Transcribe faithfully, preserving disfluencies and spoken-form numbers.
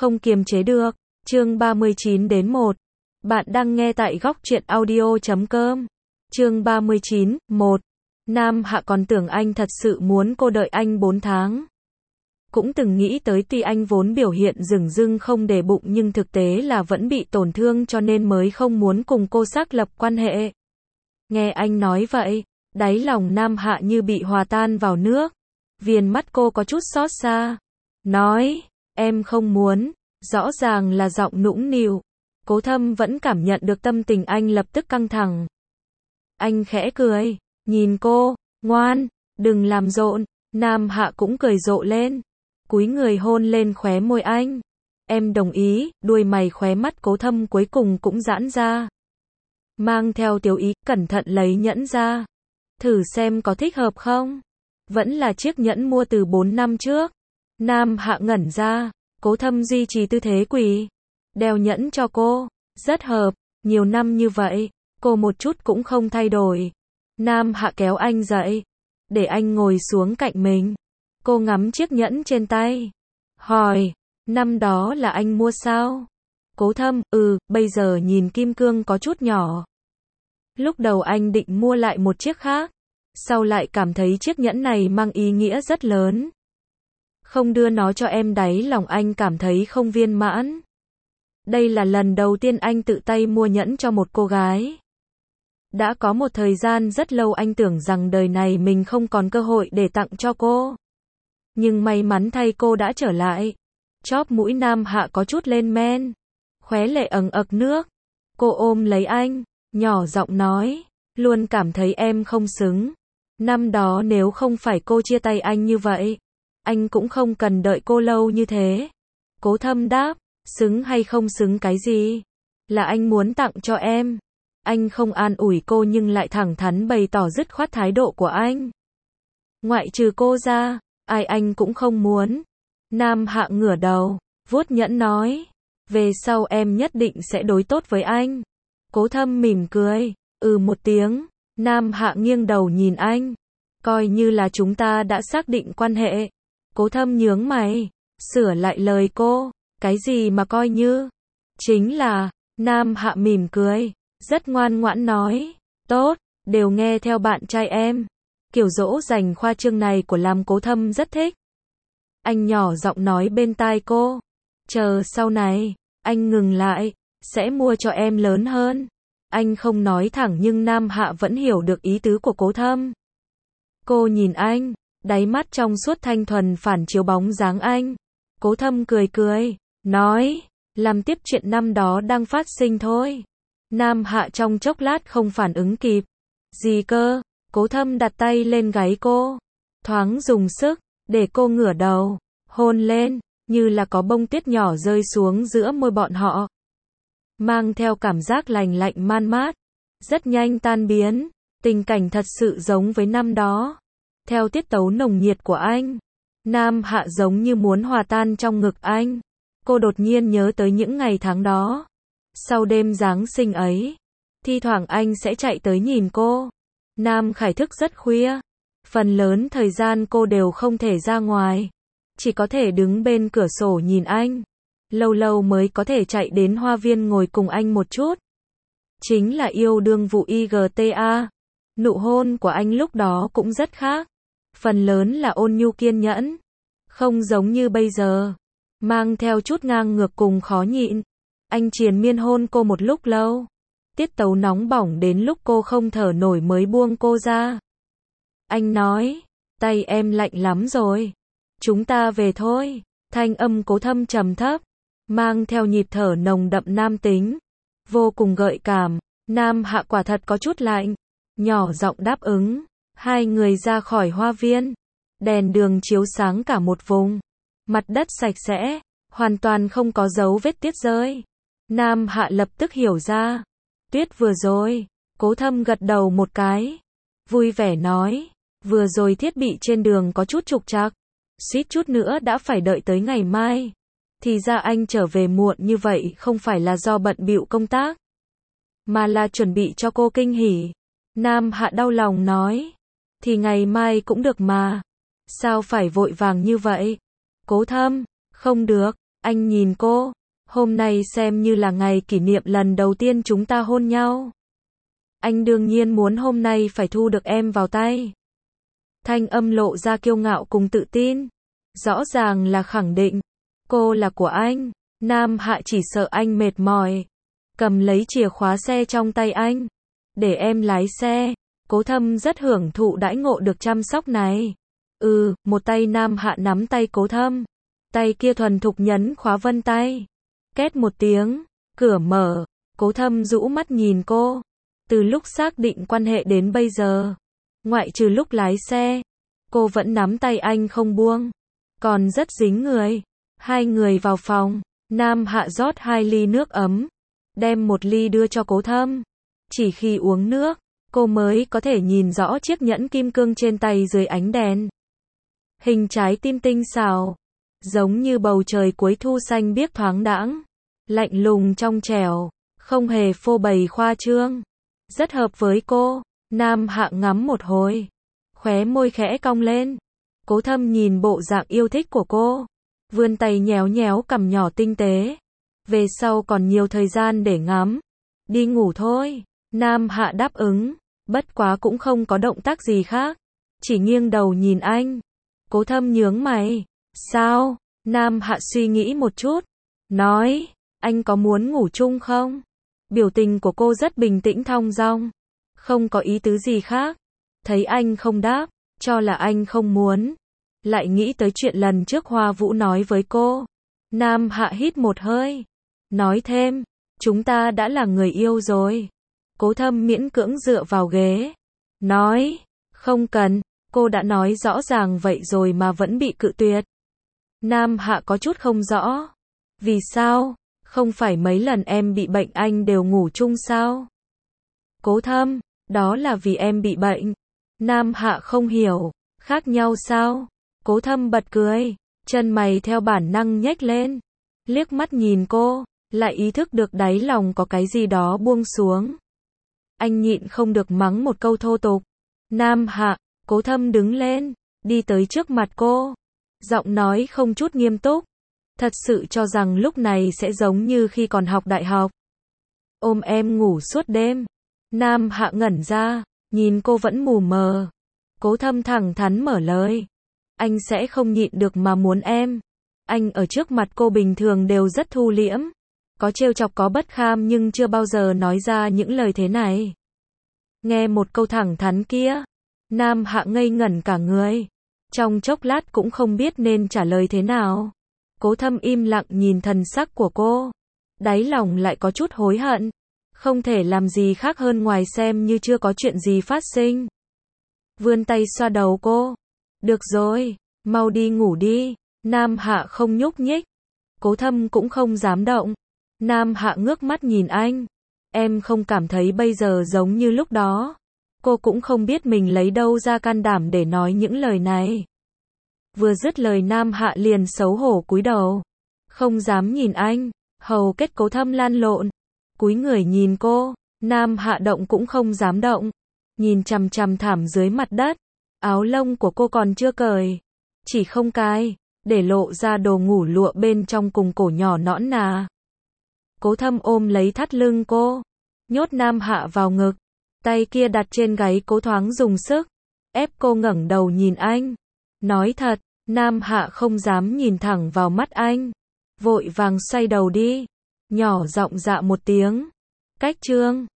không kiềm chế được. Chương ba mươi chín đến một. Bạn đang nghe tại góc truyện audio chấm com. Chương ba mươi chín, một. Nam Hạ còn tưởng anh thật sự muốn cô đợi anh bốn tháng. Cũng từng nghĩ tới tuy anh vốn biểu hiện dửng dưng không để bụng nhưng thực tế là vẫn bị tổn thương cho nên mới không muốn cùng cô xác lập quan hệ. Nghe anh nói vậy, đáy lòng Nam Hạ như bị hòa tan vào nước. Viền mắt cô có chút xót xa. Nói, em không muốn, rõ ràng là giọng nũng nịu. Cố Thâm vẫn cảm nhận được tâm tình anh lập tức căng thẳng. Anh khẽ cười, nhìn cô, ngoan, đừng làm rộn. Nam Hạ cũng cười rộ lên, cúi người hôn lên khóe môi anh. Em đồng ý, đuôi mày khóe mắt Cố Thâm cuối cùng cũng giãn ra. Mang theo tiểu ý, cẩn thận lấy nhẫn ra. Thử xem có thích hợp không? Vẫn là chiếc nhẫn mua từ bốn năm trước. Nam Hạ ngẩn ra, Cố Thâm duy trì tư thế quỳ. Đeo nhẫn cho cô, rất hợp, nhiều năm như vậy, cô một chút cũng không thay đổi. Nam Hạ kéo anh dậy, để anh ngồi xuống cạnh mình. Cô ngắm chiếc nhẫn trên tay, hỏi, năm đó là anh mua sao? Cố Thâm, ừ, bây giờ nhìn kim cương có chút nhỏ. Lúc đầu anh định mua lại một chiếc khác, sau lại cảm thấy chiếc nhẫn này mang ý nghĩa rất lớn. Không đưa nó cho em đáy lòng anh cảm thấy không viên mãn. Đây là lần đầu tiên anh tự tay mua nhẫn cho một cô gái. Đã có một thời gian rất lâu anh tưởng rằng đời này mình không còn cơ hội để tặng cho cô. Nhưng may mắn thay cô đã trở lại. Chóp mũi Nam Hạ có chút lên men, khóe lệ ẩn ực nước. Cô ôm lấy anh, nhỏ giọng nói, luôn cảm thấy em không xứng. Năm đó nếu không phải cô chia tay anh như vậy, anh cũng không cần đợi cô lâu như thế. Cố Thâm đáp, xứng hay không xứng cái gì? Là anh muốn tặng cho em. Anh không an ủi cô nhưng lại thẳng thắn bày tỏ dứt khoát thái độ của anh. Ngoại trừ cô ra, ai anh cũng không muốn. Nam Hạ ngửa đầu, vuốt nhẫn nói, về sau em nhất định sẽ đối tốt với anh. Cố Thâm mỉm cười, ừ một tiếng. Nam Hạ nghiêng đầu nhìn anh, coi như là chúng ta đã xác định quan hệ. Cố Thâm nhướng mày, sửa lại lời cô, cái gì mà coi như? Chính là, Nam Hạ mỉm cười, rất ngoan ngoãn nói, tốt, đều nghe theo bạn trai em. Kiểu dỗ dành khoa trương này của làm Cố Thâm rất thích. Anh nhỏ giọng nói bên tai cô, chờ sau này, anh ngừng lại, sẽ mua cho em lớn hơn. Anh không nói thẳng nhưng Nam Hạ vẫn hiểu được ý tứ của Cố Thâm. Cô nhìn anh, đáy mắt trong suốt thanh thuần phản chiếu bóng dáng anh. Cố Thâm cười cười, nói, làm tiếp chuyện năm đó đang phát sinh thôi. Nam Hạ trong chốc lát không phản ứng kịp. Gì cơ? Cố Thâm đặt tay lên gáy cô, thoáng dùng sức, để cô ngửa đầu, hôn lên, như là có bông tuyết nhỏ rơi xuống giữa môi bọn họ. Mang theo cảm giác lành lạnh man mát, rất nhanh tan biến, tình cảnh thật sự giống với năm đó. Theo tiết tấu nồng nhiệt của anh, Nam Hạ giống như muốn hòa tan trong ngực anh. Cô đột nhiên nhớ tới những ngày tháng đó. Sau đêm Giáng sinh ấy, thi thoảng anh sẽ chạy tới nhìn cô. Nam Khải thức rất khuya, phần lớn thời gian cô đều không thể ra ngoài, chỉ có thể đứng bên cửa sổ nhìn anh. Lâu lâu mới có thể chạy đến hoa viên ngồi cùng anh một chút. Chính là yêu đương vụ i giê tê a. Nụ hôn của anh lúc đó cũng rất khác. Phần lớn là ôn nhu kiên nhẫn, không giống như bây giờ, mang theo chút ngang ngược cùng khó nhịn. Anh triền miên hôn cô một lúc lâu, tiết tấu nóng bỏng đến lúc cô không thở nổi mới buông cô ra. Anh nói, tay em lạnh lắm rồi, chúng ta về thôi. Thanh âm Cố Thâm trầm thấp, mang theo nhịp thở nồng đậm nam tính, vô cùng gợi cảm. Nam Hạ quả thật có chút lạnh, nhỏ giọng đáp ứng. Hai người ra khỏi hoa viên, đèn đường chiếu sáng cả một vùng, mặt đất sạch sẽ, hoàn toàn không có dấu vết tuyết rơi. Nam Hạ lập tức hiểu ra, tuyết vừa rồi. Cố Thâm gật đầu một cái, vui vẻ nói, vừa rồi thiết bị trên đường có chút trục trặc, suýt chút nữa đã phải đợi tới ngày mai. Thì ra anh trở về muộn như vậy không phải là do bận bịu công tác, mà là chuẩn bị cho cô kinh hỉ. Nam Hạ đau lòng nói, thì ngày mai cũng được mà, sao phải vội vàng như vậy? Cố Thâm, không được, Anh nhìn cô, hôm nay xem như là ngày kỷ niệm lần đầu tiên chúng ta hôn nhau. Anh đương nhiên muốn hôm nay phải thu được em vào tay. Thanh âm lộ ra kiêu ngạo cùng tự tin. Rõ ràng là khẳng định. Cô là của anh. Nam Hạ chỉ sợ anh mệt mỏi. Cầm lấy chìa khóa xe trong tay anh. Để em lái xe. Cố Thâm rất hưởng thụ đãi ngộ được chăm sóc này. Ừ, một tay Nam Hạ nắm tay Cố Thâm. Tay kia thuần thục nhấn khóa vân tay. Két một tiếng, cửa mở. Cố Thâm rũ mắt nhìn cô. Từ lúc xác định quan hệ đến bây giờ, ngoại trừ lúc lái xe, cô vẫn nắm tay anh không buông. Còn rất dính người. Hai người vào phòng. Nam Hạ rót hai ly nước ấm. Đem một ly đưa cho Cố Thâm. Chỉ khi uống nước, cô mới có thể nhìn rõ chiếc nhẫn kim cương trên tay dưới ánh đèn. Hình trái tim tinh xảo. Giống như bầu trời cuối thu xanh biếc thoáng đãng. Lạnh lùng trong trẻo. Không hề phô bày khoa trương. Rất hợp với cô. Nam Hạ ngắm một hồi. Khóe môi khẽ cong lên. Cố Thâm nhìn bộ dạng yêu thích của cô. Vươn tay nhéo nhéo cằm nhỏ tinh tế. Về sau còn nhiều thời gian để ngắm. Đi ngủ thôi. Nam Hạ đáp ứng. Bất quá cũng không có động tác gì khác. Chỉ nghiêng đầu nhìn anh. Cố Thâm nhướng mày. Sao? Nam Hạ suy nghĩ một chút. Nói. Anh có muốn ngủ chung không? Biểu tình của cô rất bình tĩnh thong dong. Không có ý tứ gì khác. Thấy anh không đáp. Cho là anh không muốn. Lại nghĩ tới chuyện lần trước Hoa Vũ nói với cô. Nam Hạ hít một hơi. Nói thêm. Chúng ta đã là người yêu rồi. Cố Thâm miễn cưỡng dựa vào ghế. Nói. Không cần. Cô đã nói rõ ràng vậy rồi mà vẫn bị cự tuyệt. Nam Hạ có chút không rõ. Vì sao? Không phải mấy lần em bị bệnh anh đều ngủ chung sao? Cố Thâm. Đó là vì em bị bệnh. Nam Hạ không hiểu. Khác nhau sao? Cố Thâm bật cười. Chân mày theo bản năng nhếch lên. Liếc mắt nhìn cô. Lại ý thức được đáy lòng có cái gì đó buông xuống. Anh nhịn không được mắng một câu thô tục. Nam Hạ. Cố Thâm đứng lên. Đi tới trước mặt cô. Giọng nói không chút nghiêm túc. Thật sự cho rằng lúc này sẽ giống như khi còn học đại học. Ôm em ngủ suốt đêm. Nam Hạ ngẩn ra. Nhìn cô vẫn mù mờ. Cố Thâm thẳng thắn mở lời. Anh sẽ không nhịn được mà muốn em. Anh ở trước mặt cô bình thường đều rất thu liễm. Có trêu chọc có bất kham nhưng chưa bao giờ nói ra những lời thế này. Nghe một câu thẳng thắn kia. Nam Hạ ngây ngẩn cả người. Trong chốc lát cũng không biết nên trả lời thế nào. Cố Thâm im lặng nhìn thần sắc của cô. Đáy lòng lại có chút hối hận. Không thể làm gì khác hơn ngoài xem như chưa có chuyện gì phát sinh. Vươn tay xoa đầu cô. Được rồi, mau đi ngủ đi. Nam Hạ không nhúc nhích. Cố Thâm cũng không dám động. Nam Hạ ngước mắt nhìn anh. Em không cảm thấy bây giờ giống như lúc đó. Cô cũng không biết mình lấy đâu ra can đảm để nói những lời này. Vừa dứt lời Nam Hạ liền xấu hổ cúi đầu. Không dám nhìn anh. Hầu kết Cố Thâm lan lộn. Cúi người nhìn cô. Nam Hạ động cũng không dám động. Nhìn chằm chằm thảm dưới mặt đất. Áo lông của cô còn chưa cởi. Chỉ không cài. Để lộ ra đồ ngủ lụa bên trong cùng cổ nhỏ nõn nà. Cố Thâm ôm lấy thắt lưng cô. Nhốt Nam Hạ vào ngực. Tay kia đặt trên gáy Cố thoáng dùng sức. Ép cô ngẩng đầu nhìn anh. Nói thật, Nam Hạ không dám nhìn thẳng vào mắt anh. Vội vàng xoay đầu đi. Nhỏ giọng dạ một tiếng. Cách chương.